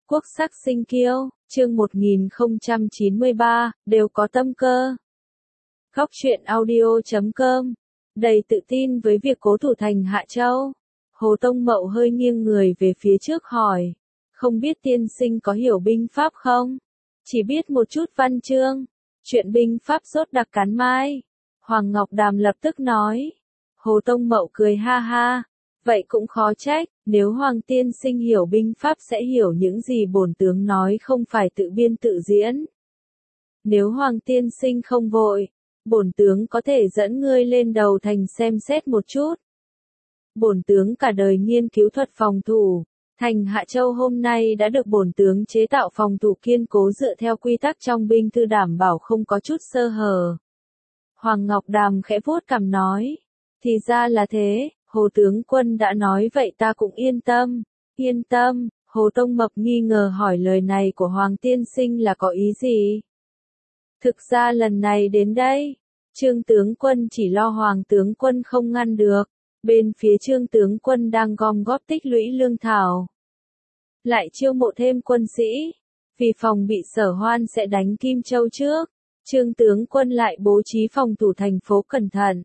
Quốc sắc sinh kiêu, chương 1093, đều có tâm cơ. Góc truyện audio.com, đầy tự tin với việc cố thủ thành Hạ Châu. Hồ Tông Mậu hơi nghiêng người về phía trước hỏi, không biết tiên sinh có hiểu binh pháp không? Chỉ biết một chút văn chương, chuyện binh pháp rốt đặc cán mai. Hoàng Ngọc Đàm lập tức nói. Hồ Tông Mậu cười ha ha, vậy cũng khó trách, nếu Hoàng tiên sinh hiểu binh pháp sẽ hiểu những gì bổn tướng nói không phải tự biên tự diễn. Nếu Hoàng tiên sinh không vội, bổn tướng có thể dẫn ngươi lên đầu thành xem xét một chút. Bổn tướng cả đời nghiên cứu thuật phòng thủ, thành Hạ Châu hôm nay đã được bổn tướng chế tạo phòng thủ kiên cố dựa theo quy tắc trong binh thư đảm bảo không có chút sơ hở. Hoàng Ngọc Đàm khẽ vuốt cằm nói, thì ra là thế, Hồ tướng quân đã nói vậy ta cũng yên tâm. Yên tâm, Hồ Tông Mập nghi ngờ hỏi lời này của Hoàng tiên sinh là có ý gì? Thực ra lần này đến đây, Trương tướng quân chỉ lo Hoàng tướng quân không ngăn được, bên phía Trương tướng quân đang gom góp tích lũy lương thảo. Lại chiêu mộ thêm quân sĩ, vì phòng bị Sở Hoan sẽ đánh Kim Châu trước, Trương tướng quân lại bố trí phòng thủ thành phố cẩn thận.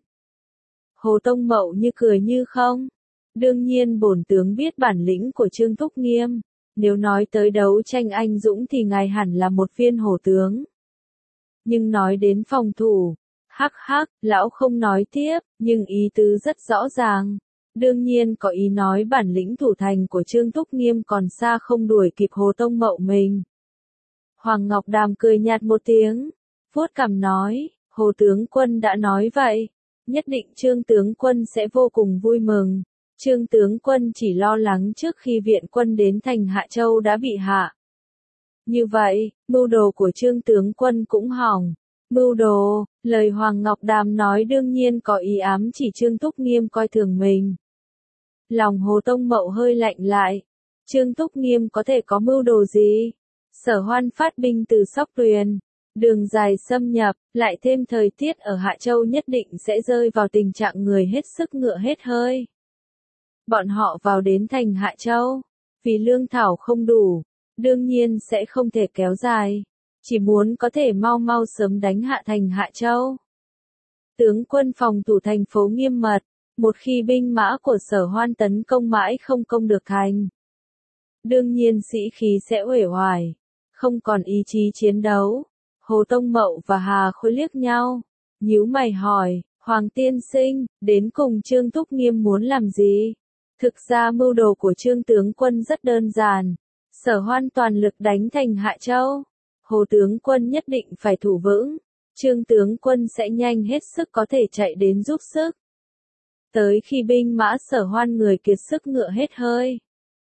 Hồ Tông Mậu như cười như không. Đương nhiên bổn tướng biết bản lĩnh của Trương Thúc Nghiêm, nếu nói tới đấu tranh anh dũng thì ngài hẳn là một viên hổ tướng. Nhưng nói đến phòng thủ, hắc, lão không nói tiếp, nhưng ý tứ rất rõ ràng. Đương nhiên có ý nói bản lĩnh thủ thành của Trương Thúc Nghiêm còn xa không đuổi kịp Hồ Tông Mậu mình. Hoàng Ngọc Đàm cười nhạt một tiếng, vuốt cằm nói, Hồ tướng quân đã nói vậy, nhất định Trương tướng quân sẽ vô cùng vui mừng. Trương tướng quân chỉ lo lắng trước khi viện quân đến thành Hạ Châu đã bị hạ. Như vậy, mưu đồ của Trương tướng quân cũng hỏng. Mưu đồ, lời Hoàng Ngọc Đàm nói đương nhiên có ý ám chỉ Trương Thúc Nghiêm coi thường mình. Lòng Hồ Tông Mậu hơi lạnh lại. Trương Thúc Nghiêm có thể có mưu đồ gì? Sở Hoan phát binh từ Sóc Tuyền, đường dài xâm nhập, lại thêm thời tiết ở Hạ Châu nhất định sẽ rơi vào tình trạng người hết sức ngựa hết hơi. Bọn họ vào đến thành Hạ Châu, vì lương thảo không đủ, đương nhiên sẽ không thể kéo dài, chỉ muốn có thể mau sớm đánh hạ thành Hạ Châu. Tướng quân phòng thủ thành phố nghiêm mật, một khi binh mã của Sở Hoan tấn công mãi không công được thành. Đương nhiên sĩ khí sẽ uể oải, không còn ý chí chiến đấu. Hồ Tông Mậu và Hà Khôi liếc nhau, nhíu mày hỏi, Hoàng tiên sinh, đến cùng Trương Thúc Nghiêm muốn làm gì? Thực ra mưu đồ của Trương tướng quân rất đơn giản, Sở Hoan toàn lực đánh thành Hạ Châu, Hồ tướng quân nhất định phải thủ vững, Trương tướng quân sẽ nhanh hết sức có thể chạy đến giúp sức. Tới khi binh mã Sở Hoan người kiệt sức ngựa hết hơi,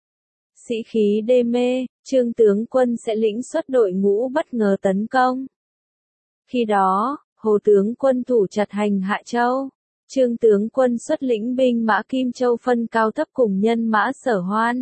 sĩ khí đê mê, Trương tướng quân sẽ lĩnh xuất đội ngũ bất ngờ tấn công. Khi đó, Hồ tướng quân thủ chặt hành Hạ Châu, Trương tướng quân xuất lĩnh binh mã Kim Châu phân cao thấp cùng nhân mã Sở Hoan.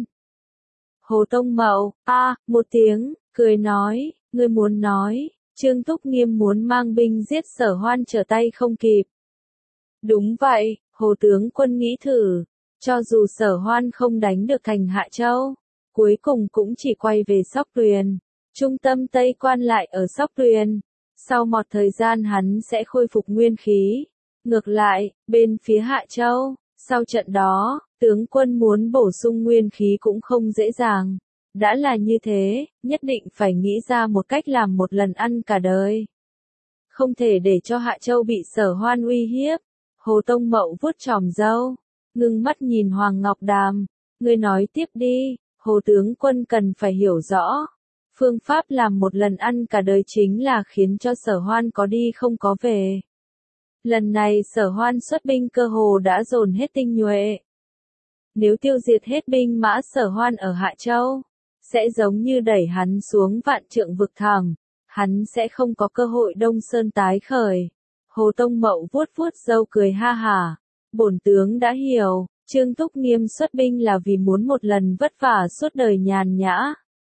Hồ Tông Mậu, một tiếng, cười nói, ngươi muốn nói, Trương Thúc Nghiêm muốn mang binh giết Sở Hoan trở tay không kịp. Đúng vậy, Hồ tướng quân nghĩ thử, cho dù Sở Hoan không đánh được thành Hạ Châu, cuối cùng cũng chỉ quay về Sóc Tuyền, trung tâm Tây Quan lại ở Sóc Tuyền, sau một thời gian hắn sẽ khôi phục nguyên khí. Ngược lại, bên phía Hạ Châu, sau trận đó, tướng quân muốn bổ sung nguyên khí cũng không dễ dàng. Đã là như thế, nhất định phải nghĩ ra một cách làm một lần ăn cả đời. Không thể để cho Hạ Châu bị Sở Hoan uy hiếp. Hồ Tông Mậu vuốt chòm râu, ngưng mắt nhìn Hoàng Ngọc Đàm. Ngươi nói tiếp đi, Hồ tướng quân cần phải hiểu rõ. Phương pháp làm một lần ăn cả đời chính là khiến cho Sở Hoan có đi không có về. Lần này Sở Hoan xuất binh cơ hồ đã dồn hết tinh nhuệ. Nếu tiêu diệt hết binh mã Sở Hoan ở Hạ Châu, sẽ giống như đẩy hắn xuống vạn trượng vực thẳm, hắn sẽ không có cơ hội Đông Sơn tái khởi. Hồ Tông Mậu vuốt râu cười ha hả, bổn tướng đã hiểu, Trương Thúc Nghiêm xuất binh là vì muốn một lần vất vả suốt đời nhàn nhã.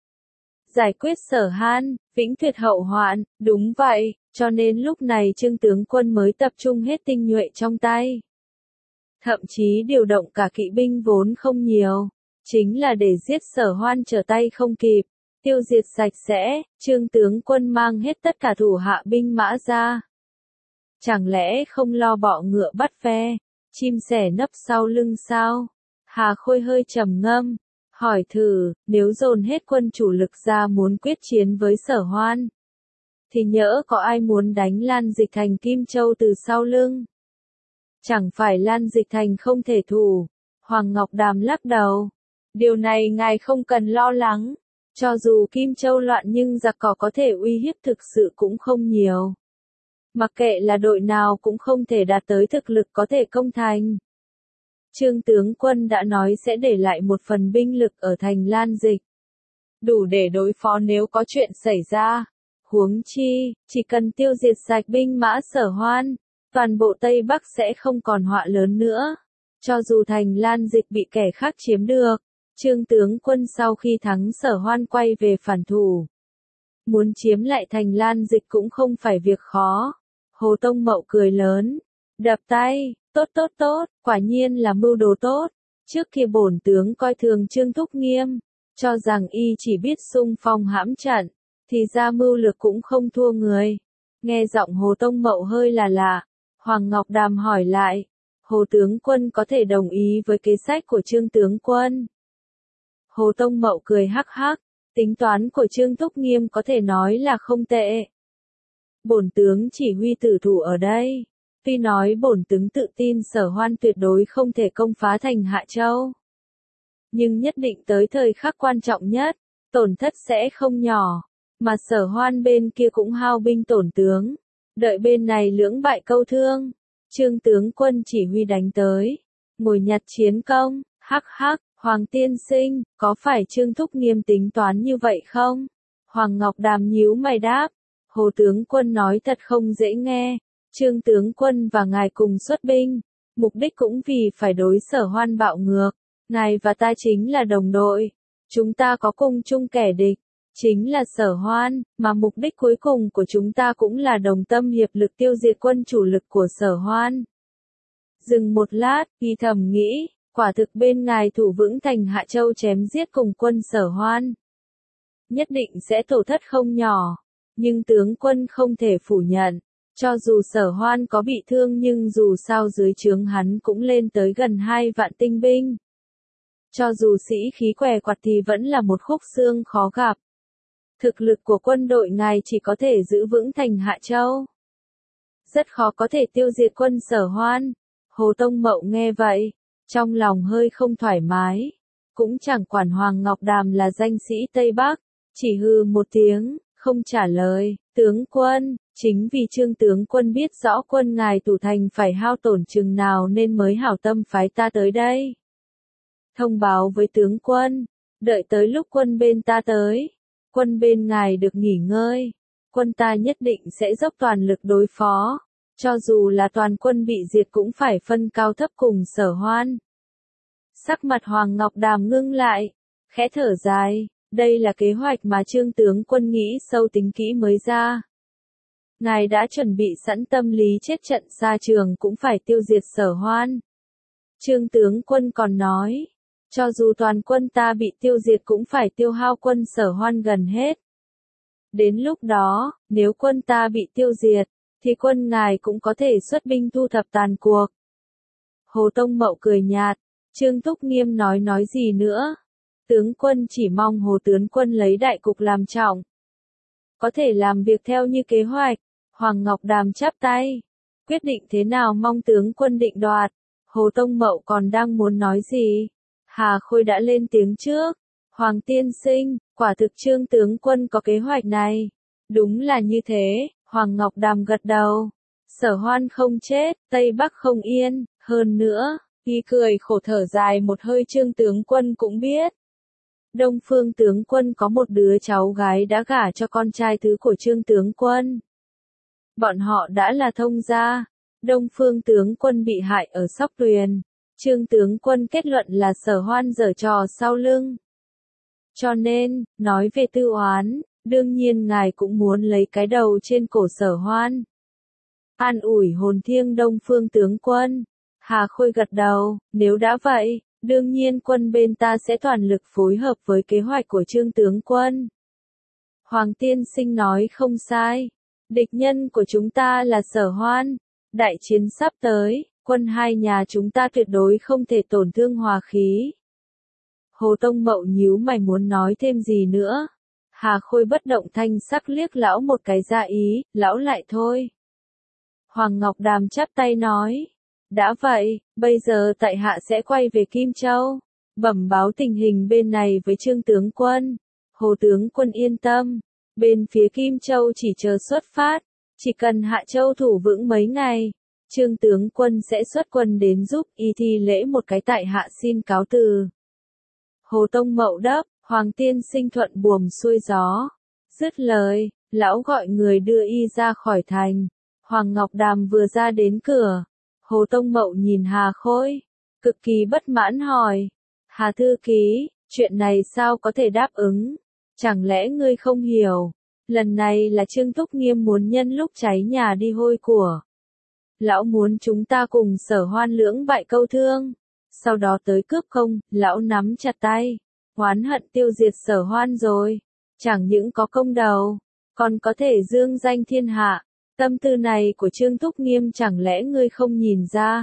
Giải quyết Sở Hoan, vĩnh tuyệt hậu hoạn, đúng vậy, cho nên lúc này Trương tướng quân mới tập trung hết tinh nhuệ trong tay. Thậm chí điều động cả kỵ binh vốn không nhiều, chính là để giết Sở Hoan trở tay không kịp. tiêu diệt sạch sẽ, Trương tướng quân mang hết tất cả thủ hạ binh mã ra. Chẳng lẽ không lo bọ ngựa bắt ve, chim sẻ nấp sau lưng sao? Hà Khôi hơi trầm ngâm, hỏi thử, nếu dồn hết quân chủ lực ra muốn quyết chiến với Sở Hoan, thì nhỡ có ai muốn đánh Lan Dịch Thành Kim Châu từ sau lưng? Chẳng phải Lan Dịch Thành không thể thủ? Hoàng Ngọc Đàm lắc đầu. Điều này ngài không cần lo lắng. Cho dù Kim Châu loạn nhưng giặc cỏ có thể uy hiếp thực sự cũng không nhiều. Mặc kệ là đội nào cũng không thể đạt tới thực lực có thể công thành. Trương tướng quân đã nói sẽ để lại một phần binh lực ở thành Lan Dịch, đủ để đối phó nếu có chuyện xảy ra. Huống chi, chỉ cần tiêu diệt sạch binh mã Sở Hoan, toàn bộ Tây Bắc sẽ không còn họa lớn nữa. Cho dù thành Lan Dịch bị kẻ khác chiếm được, Trương tướng quân sau khi thắng Sở Hoan quay về phản thủ, muốn chiếm lại thành Lan Dịch cũng không phải việc khó. Hồ Tông Mậu cười lớn, đập tay, tốt tốt tốt, quả nhiên là mưu đồ tốt. Trước kia bổn tướng coi thường Trương Thúc Nghiêm, cho rằng y chỉ biết xung phong hãm trận, thì ra mưu lược cũng không thua người. Nghe giọng Hồ Tông Mậu hơi là lạ, Hoàng Ngọc Đàm hỏi lại, Hồ tướng quân có thể đồng ý với kế sách của Trương tướng quân? Hồ Tông Mậu cười hắc hắc, tính toán của Trương Thúc Nghiêm có thể nói là không tệ. Bổn tướng chỉ huy tử thủ ở đây, tuy nói bổn tướng tự tin Sở Hoan tuyệt đối không thể công phá thành Hạ Châu, nhưng nhất định tới thời khắc quan trọng nhất, tổn thất sẽ không nhỏ, mà Sở Hoan bên kia cũng hao binh tổn tướng, đợi bên này lưỡng bại câu thương, Trương tướng quân chỉ huy đánh tới, ngồi nhặt chiến công. Hắc hắc, Hoàng tiên sinh, có phải Trương Thúc Nghiêm tính toán như vậy không? Hoàng Ngọc Đàm nhíu mày đáp, Hồ tướng quân nói thật không dễ nghe, Trương tướng quân và ngài cùng xuất binh, mục đích cũng vì phải đối Sở Hoan bạo ngược, ngài và ta chính là đồng đội, chúng ta có cùng chung kẻ địch, chính là Sở Hoan, mà mục đích cuối cùng của chúng ta cũng là đồng tâm hiệp lực tiêu diệt quân chủ lực của Sở Hoan. Dừng một lát, y thầm nghĩ, quả thực bên ngài thủ vững thành Hạ Châu chém giết cùng quân Sở Hoan, nhất định sẽ tổn thất không nhỏ, nhưng tướng quân không thể phủ nhận, cho dù Sở Hoan có bị thương nhưng dù sao dưới trướng hắn cũng lên tới gần 2 vạn tinh binh. Cho dù sĩ khí què quặt thì vẫn là một khúc xương khó gặp. Thực lực của quân đội ngài chỉ có thể giữ vững thành Hạ Châu, rất khó có thể tiêu diệt quân Sở Hoan. Hồ Tông Mậu nghe vậy, trong lòng hơi không thoải mái, cũng chẳng quản Hoàng Ngọc Đàm là danh sĩ Tây Bắc, chỉ hừ một tiếng, không trả lời. Tướng quân, chính vì Trương tướng quân biết rõ quân ngài thủ thành phải hao tổn chừng nào nên mới hảo tâm phái ta tới đây. Thông báo với tướng quân, đợi tới lúc quân bên ta tới, quân bên ngài được nghỉ ngơi, quân ta nhất định sẽ dốc toàn lực đối phó, cho dù là toàn quân bị diệt cũng phải phân cao thấp cùng Sở Hoan. Sắc mặt Hoàng Ngọc Đàm ngưng lại, khẽ thở dài, đây là kế hoạch mà Trương tướng quân nghĩ sâu tính kỹ mới ra. Ngài đã chuẩn bị sẵn tâm lý chết trận xa trường cũng phải tiêu diệt Sở Hoan. Trương tướng quân còn nói, cho dù toàn quân ta bị tiêu diệt cũng phải tiêu hao quân Sở Hoan gần hết. Đến lúc đó, nếu quân ta bị tiêu diệt, thì quân ngài cũng có thể xuất binh thu thập tàn cuộc. Hồ Tông Mậu cười nhạt, Trương Thúc Nghiêm nói gì nữa? Tướng quân chỉ mong Hồ tướng quân lấy đại cục làm trọng, có thể làm việc theo như kế hoạch. Hoàng Ngọc Đàm chắp tay, quyết định thế nào mong tướng quân định đoạt. Hồ Tông Mậu còn đang muốn nói gì, Hà Khôi đã lên tiếng trước, Hoàng tiên sinh, quả thực Trương tướng quân có kế hoạch này. Đúng là như thế, Hoàng Ngọc Đàm gật đầu. Sở Hoan không chết, Tây Bắc không yên, hơn nữa, y cười khổ thở dài một hơi. Trương tướng quân cũng biết, Đông Phương tướng quân có một đứa cháu gái đã gả cho con trai thứ của Trương tướng quân. Bọn họ đã là thông gia. Đông Phương tướng quân bị hại ở Sóc Tuyền, Trương tướng quân kết luận là Sở Hoan giở trò sau lưng. Cho nên, nói về tư oán, đương nhiên ngài cũng muốn lấy cái đầu trên cổ Sở Hoan. An ủi hồn thiêng Đông Phương tướng quân. Hà Khôi gật đầu, nếu đã vậy, đương nhiên quân bên ta sẽ toàn lực phối hợp với kế hoạch của Trương tướng quân. Hoàng tiên sinh nói không sai. Địch nhân của chúng ta là Sở Hoan. Đại chiến sắp tới, quân hai nhà chúng ta tuyệt đối không thể tổn thương hòa khí. Hồ Tông Mậu nhíu mày muốn nói thêm gì nữa. Hà Khôi bất động thanh sắc liếc lão một cái ra ý, lão lại thôi. Hoàng Ngọc Đàm chắp tay nói. Đã vậy, bây giờ tại hạ sẽ quay về Kim Châu. Bẩm báo tình hình bên này với Trương tướng quân. Hồ tướng quân yên tâm. Bên phía Kim Châu chỉ chờ xuất phát. Chỉ cần Hạ Châu thủ vững mấy ngày. Trương tướng quân sẽ xuất quân đến giúp y thi lễ một cái tại hạ xin cáo từ. Hồ Tông Mậu đáp, Hoàng tiên sinh thuận buồm xuôi gió. Dứt lời, lão gọi người đưa y ra khỏi thành. Hoàng Ngọc Đàm vừa ra đến cửa. Hồ Tông Mậu nhìn Hà Khôi, cực kỳ bất mãn hỏi. Hà thư ký, chuyện này sao có thể đáp ứng? Chẳng lẽ ngươi không hiểu? Lần này là Trương Thúc Nghiêm muốn nhân lúc cháy nhà đi hôi của. Lão muốn chúng ta cùng Sở Hoan lưỡng bại câu thương. Sau đó tới cướp công, lão nắm chặt tay. Oán hận tiêu diệt Sở Hoan rồi. Chẳng những có công đầu, còn có thể dương danh thiên hạ. Tâm tư này của Trương Thúc Nghiêm chẳng lẽ ngươi không nhìn ra?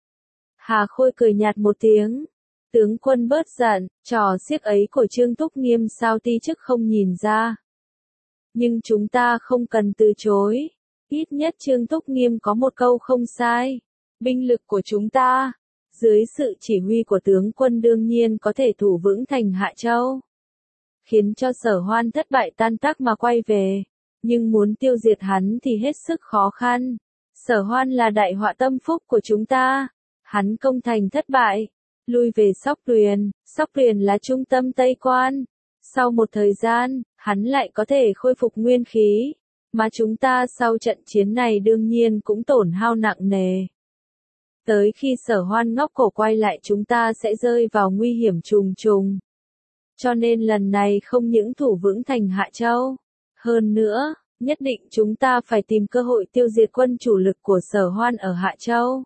Hà Khôi cười nhạt một tiếng. Tướng quân bớt giận, trò xiếc ấy của Trương Thúc Nghiêm sao ti chức không nhìn ra. Nhưng chúng ta không cần từ chối. Ít nhất Trương Thúc Nghiêm có một câu không sai. Binh lực của chúng ta, dưới sự chỉ huy của tướng quân đương nhiên có thể thủ vững thành Hạ Châu. Khiến cho Sở Hoan thất bại tan tác mà quay về. Nhưng muốn tiêu diệt hắn thì hết sức khó khăn. Sở Hoan là đại họa tâm phúc của chúng ta. Hắn công thành thất bại. Lui về Sóc Tuyền là trung tâm Tây Quan. Sau một thời gian, hắn lại có thể khôi phục nguyên khí. Mà chúng ta sau trận chiến này đương nhiên cũng tổn hao nặng nề. Tới khi Sở Hoan ngóc cổ quay lại chúng ta sẽ rơi vào nguy hiểm trùng trùng. Cho nên lần này không những thủ vững thành Hạ Châu. Hơn nữa, nhất định chúng ta phải tìm cơ hội tiêu diệt quân chủ lực của Sở Hoan ở Hạ Châu.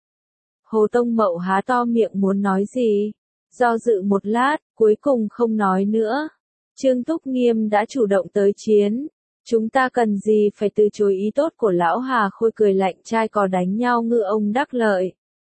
Hồ Tông Mậu há to miệng muốn nói gì. Do dự một lát, cuối cùng không nói nữa. Trương Thúc Nghiêm đã chủ động tới chiến. Chúng ta cần gì phải từ chối ý tốt của lão? Hà Khôi cười lạnh, trai cò đánh nhau ngư ông đắc lợi.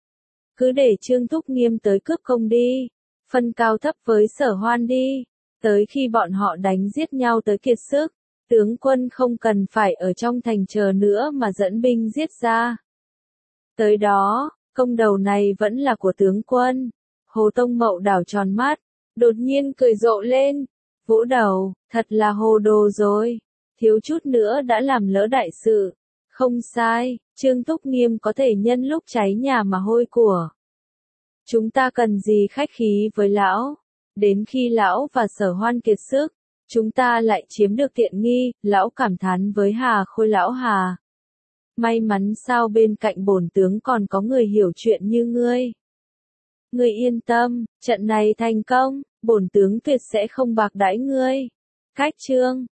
Cứ để Trương Thúc Nghiêm tới cướp công đi. Phân cao thấp với Sở Hoan đi. Tới khi bọn họ đánh giết nhau tới kiệt sức. Tướng quân không cần phải ở trong thành chờ nữa mà dẫn binh giết ra. Tới đó, công đầu này vẫn là của tướng quân. Hồ Tông Mậu đảo tròn mắt, đột nhiên cười rộ lên. Vỗ đầu, thật là hồ đồ rồi. Thiếu chút nữa đã làm lỡ đại sự. Không sai, Trương Thúc Nghiêm có thể nhân lúc cháy nhà mà hôi của. Chúng ta cần gì khách khí với lão. Đến khi lão và Sở Hoan kiệt sức, chúng ta lại chiếm được tiện nghi. Lão cảm thán với Hà Khôi, lão Hà. May mắn sao bên cạnh bổn tướng còn có người hiểu chuyện như ngươi. Ngươi yên tâm, trận này thành công, bổn tướng tuyệt sẽ không bạc đãi ngươi. Cách chương